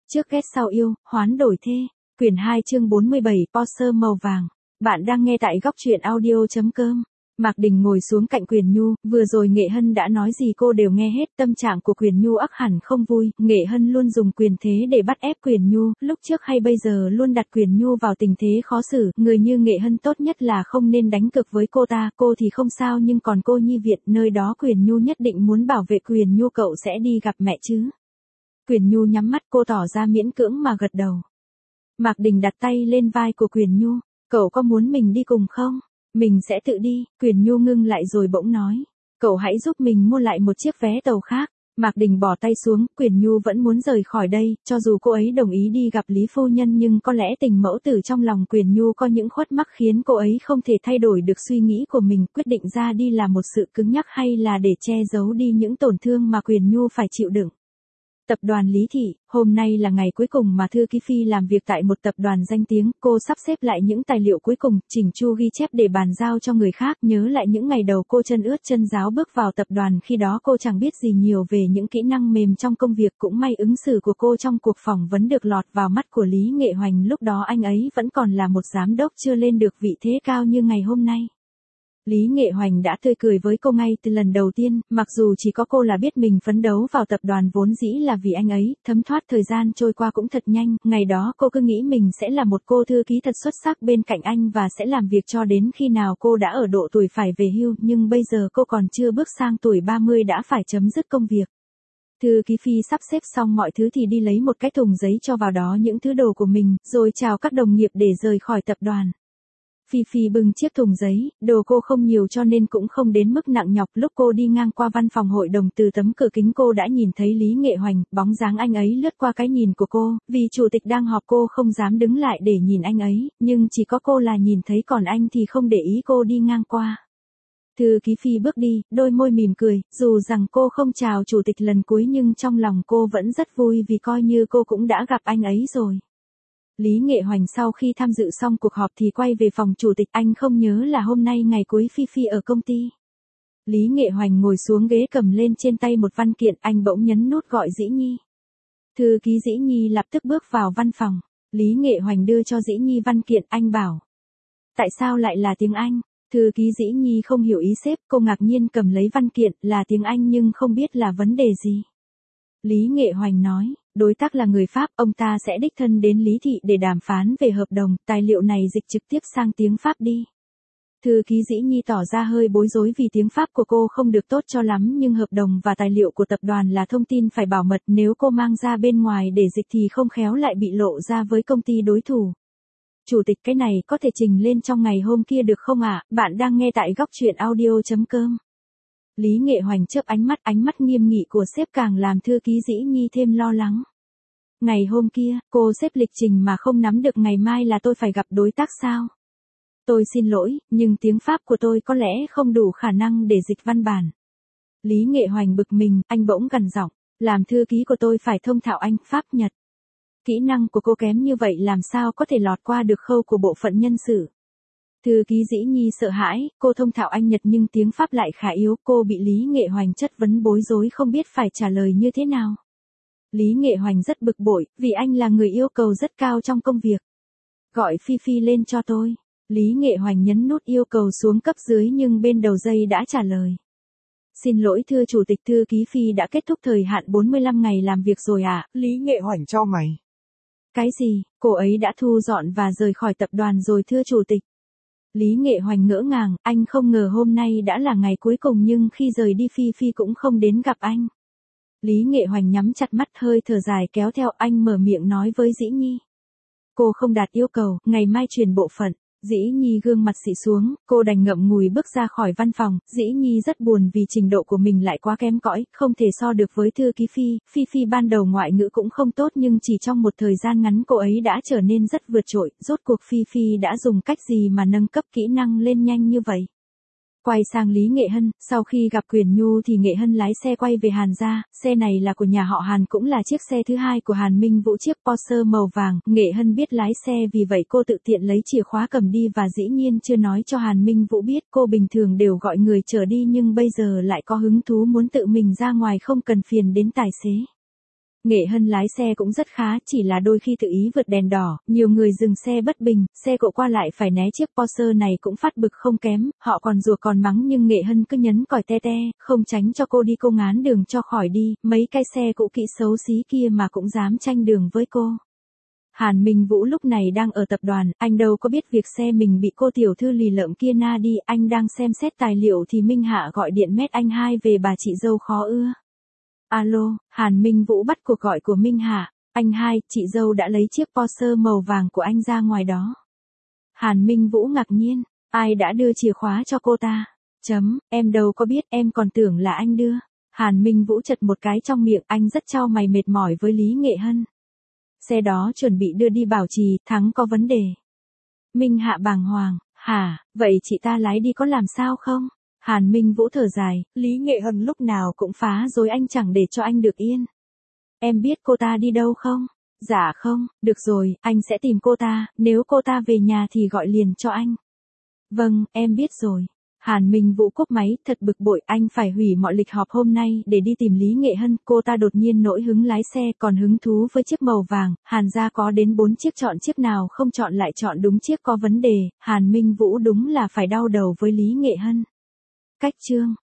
Trước ghét sau yêu, hoán đổi thê. Quyển 2 chương 47 Porsche màu vàng. Bạn đang nghe tại góc truyện audio.com. Mạc Đình ngồi xuống cạnh Quyền Nhu, vừa rồi Nghệ Hân đã nói gì cô đều nghe hết, tâm trạng của Quyền Nhu ắt hẳn không vui, Nghệ Hân luôn dùng quyền thế để bắt ép Quyền Nhu, lúc trước hay bây giờ luôn đặt Quyền Nhu vào tình thế khó xử, người như Nghệ Hân tốt nhất là không nên đánh cược với cô thì không sao nhưng còn cô Nhi Viện, nơi đó Quyền Nhu nhất định muốn bảo vệ Quyền Nhu, cậu sẽ đi gặp mẹ chứ? Quyền Nhu nhắm mắt, cô tỏ ra miễn cưỡng mà gật đầu. Mạc Đình đặt tay lên vai của Quyền Nhu, cậu có muốn mình đi cùng không? Mình sẽ tự đi, Quyền Nhu ngưng lại rồi bỗng nói. Cậu hãy giúp mình mua lại một chiếc vé tàu khác. Mạc Đình bỏ tay xuống, Quyền Nhu vẫn muốn rời khỏi đây, cho dù cô ấy đồng ý đi gặp Lý Phu Nhân nhưng có lẽ tình mẫu tử trong lòng Quyền Nhu có những khuất mắc khiến cô ấy không thể thay đổi được suy nghĩ của mình, quyết định ra đi là một sự cứng nhắc hay là để che giấu đi những tổn thương mà Quyền Nhu phải chịu đựng. Tập đoàn Lý Thị, hôm nay là ngày cuối cùng mà Thư Ký Phi làm việc tại một tập đoàn danh tiếng, cô sắp xếp lại những tài liệu cuối cùng, chỉnh chu ghi chép để bàn giao cho người khác, nhớ lại những ngày đầu cô chân ướt chân ráo bước vào tập đoàn, khi đó cô chẳng biết gì nhiều về những kỹ năng mềm trong công việc, cũng may ứng xử của cô trong cuộc phỏng vấn được lọt vào mắt của Lý Nghệ Hoành, lúc đó anh ấy vẫn còn là một giám đốc chưa lên được vị thế cao như ngày hôm nay. Lý Nghệ Hoành đã tươi cười với cô ngay từ lần đầu tiên, mặc dù chỉ có cô là biết mình phấn đấu vào tập đoàn vốn dĩ là vì anh ấy, thấm thoát thời gian trôi qua cũng thật nhanh, ngày đó cô cứ nghĩ mình sẽ là một cô thư ký thật xuất sắc bên cạnh anh và sẽ làm việc cho đến khi nào cô đã ở độ tuổi phải về hưu, nhưng bây giờ cô còn chưa bước sang tuổi 30 đã phải chấm dứt công việc. Thư Ký Phi sắp xếp xong mọi thứ thì đi lấy một cái thùng giấy cho vào đó những thứ đồ của mình, rồi chào các đồng nghiệp để rời khỏi tập đoàn. Phi Phi bưng chiếc thùng giấy, đồ cô không nhiều cho nên cũng không đến mức nặng nhọc, lúc cô đi ngang qua văn phòng hội đồng từ tấm cửa kính cô đã nhìn thấy Lý Nghệ Hoành, bóng dáng anh ấy lướt qua cái nhìn của cô, vì chủ tịch đang họp cô không dám đứng lại để nhìn anh ấy, nhưng chỉ có cô là nhìn thấy còn anh thì không để ý cô đi ngang qua. Thư Ký Phi bước đi, đôi môi mỉm cười, dù rằng cô không chào chủ tịch lần cuối nhưng trong lòng cô vẫn rất vui vì coi như cô cũng đã gặp anh ấy rồi. Lý Nghệ Hoành sau khi tham dự xong cuộc họp thì quay về phòng chủ tịch, anh không nhớ là hôm nay ngày cuối Phi Phi ở công ty. Lý Nghệ Hoành ngồi xuống ghế cầm lên trên tay một văn kiện, anh bỗng nhấn nút gọi Dĩ Nhi. Thư ký Dĩ Nhi lập tức bước vào văn phòng, Lý Nghệ Hoành đưa cho Dĩ Nhi văn kiện, anh bảo. Tại sao lại là tiếng Anh? Thư ký Dĩ Nhi không hiểu ý sếp, cô ngạc nhiên cầm lấy văn kiện, là tiếng Anh nhưng không biết là vấn đề gì. Lý Nghệ Hoành nói. Đối tác là người Pháp, ông ta sẽ đích thân đến Lý Thị để đàm phán về hợp đồng, tài liệu này dịch trực tiếp sang tiếng Pháp đi. Thư ký Dĩ Nhi tỏ ra hơi bối rối vì tiếng Pháp của cô không được tốt cho lắm nhưng hợp đồng và tài liệu của tập đoàn là thông tin phải bảo mật, nếu cô mang ra bên ngoài để dịch thì không khéo lại bị lộ ra với công ty đối thủ. Chủ tịch, cái này có thể trình lên trong ngày hôm kia được không ạ? Bạn đang nghe tại góc truyện audio.com. Lý Nghệ Hoành chớp ánh mắt nghiêm nghị của sếp càng làm Thư ký Dĩ Nhi thêm lo lắng. Ngày hôm kia, cô xếp lịch trình mà không nắm được ngày mai là tôi phải gặp đối tác sao? Tôi xin lỗi, nhưng tiếng Pháp của tôi có lẽ không đủ khả năng để dịch văn bản. Lý Nghệ Hoành bực mình, anh bỗng gằn giọng, làm thư ký của tôi phải thông thạo Anh, Pháp, Nhật. Kỹ năng của cô kém như vậy làm sao có thể lọt qua được khâu của bộ phận nhân sự? Thư ký Dĩ Nhi sợ hãi, cô thông thạo Anh Nhật nhưng tiếng Pháp lại khá yếu, cô bị Lý Nghệ Hoành chất vấn bối rối không biết phải trả lời như thế nào. Lý Nghệ Hoành rất bực bội, vì anh là người yêu cầu rất cao trong công việc. Gọi Phi Phi lên cho tôi. Lý Nghệ Hoành nhấn nút yêu cầu xuống cấp dưới nhưng bên đầu dây đã trả lời. Xin lỗi thưa chủ tịch, Thư ký Phi đã kết thúc thời hạn 45 ngày làm việc rồi ạ. Lý Nghệ Hoành chau mày. Cái gì, cô ấy đã thu dọn và rời khỏi tập đoàn rồi thưa chủ tịch. Lý Nghệ Hoành ngỡ ngàng, anh không ngờ hôm nay đã là ngày cuối cùng nhưng khi rời đi Phi Phi cũng không đến gặp anh. Lý Nghệ Hoành nhắm chặt mắt hơi thở dài kéo theo anh mở miệng nói với Dĩ Nhi. Cô không đạt yêu cầu, ngày mai chuyển bộ phận. Dĩ Nhi gương mặt xị xuống, cô đành ngậm ngùi bước ra khỏi văn phòng, Dĩ Nhi rất buồn vì trình độ của mình lại quá kém cỏi, không thể so được với Thư ký Phi, Phi ban đầu ngoại ngữ cũng không tốt nhưng chỉ trong một thời gian ngắn cô ấy đã trở nên rất vượt trội, rốt cuộc Phi đã dùng cách gì mà nâng cấp kỹ năng lên nhanh như vậy. Quay sang Lý Nghệ Hân, sau khi gặp Quyền Nhu thì Nghệ Hân lái xe quay về Hàn gia, xe này là của nhà họ Hàn cũng là chiếc xe thứ hai của Hàn Minh Vũ, chiếc Porsche màu vàng, Nghệ Hân biết lái xe vì vậy cô tự tiện lấy chìa khóa cầm đi và dĩ nhiên chưa nói cho Hàn Minh Vũ biết, cô bình thường đều gọi người chở đi nhưng bây giờ lại có hứng thú muốn tự mình ra ngoài không cần phiền đến tài xế. Nghệ Hân lái xe cũng rất khá, chỉ là đôi khi tự ý vượt đèn đỏ, nhiều người dừng xe bất bình, xe cộ qua lại phải né chiếc Porsche này cũng phát bực không kém, họ còn rủa còn mắng nhưng Nghệ Hân cứ nhấn còi te te, không tránh cho cô đi, cô ngán đường cho khỏi đi, mấy cái xe cũ kỹ xấu xí kia mà cũng dám tranh đường với cô. Hàn Minh Vũ lúc này đang ở tập đoàn, anh đâu có biết việc xe mình bị cô tiểu thư lì lợm kia na đi, anh đang xem xét tài liệu thì Minh Hạ gọi điện mét anh hai về bà chị dâu khó ưa. Alo, Hàn Minh Vũ bắt cuộc gọi của Minh Hạ, anh hai, chị dâu đã lấy chiếc Porsche màu vàng của anh ra ngoài đó. Hàn Minh Vũ ngạc nhiên, ai đã đưa chìa khóa cho cô ta? Em đâu có biết, em còn tưởng là anh đưa. Hàn Minh Vũ chật một cái trong miệng, anh rất chau mày mệt mỏi với Lý Nghệ Hân. Xe đó chuẩn bị đưa đi bảo trì, Thắng có vấn đề. Minh Hạ bàng hoàng, hả, vậy chị ta lái đi có làm sao không? Hàn Minh Vũ thở dài, Lý Nghệ Hân lúc nào cũng phá rối anh chẳng để cho anh được yên. Em biết cô ta đi đâu không? Dạ không, được rồi, anh sẽ tìm cô ta, nếu cô ta về nhà thì gọi liền cho anh. Vâng, em biết rồi. Hàn Minh Vũ cúp máy, thật bực bội, anh phải hủy mọi lịch họp hôm nay để đi tìm Lý Nghệ Hân, cô ta đột nhiên nổi hứng lái xe, còn hứng thú với chiếc màu vàng, Hàn gia có đến 4 chiếc, chọn chiếc nào không chọn lại chọn đúng chiếc có vấn đề, Hàn Minh Vũ đúng là phải đau đầu với Lý Nghệ Hân. Cách chương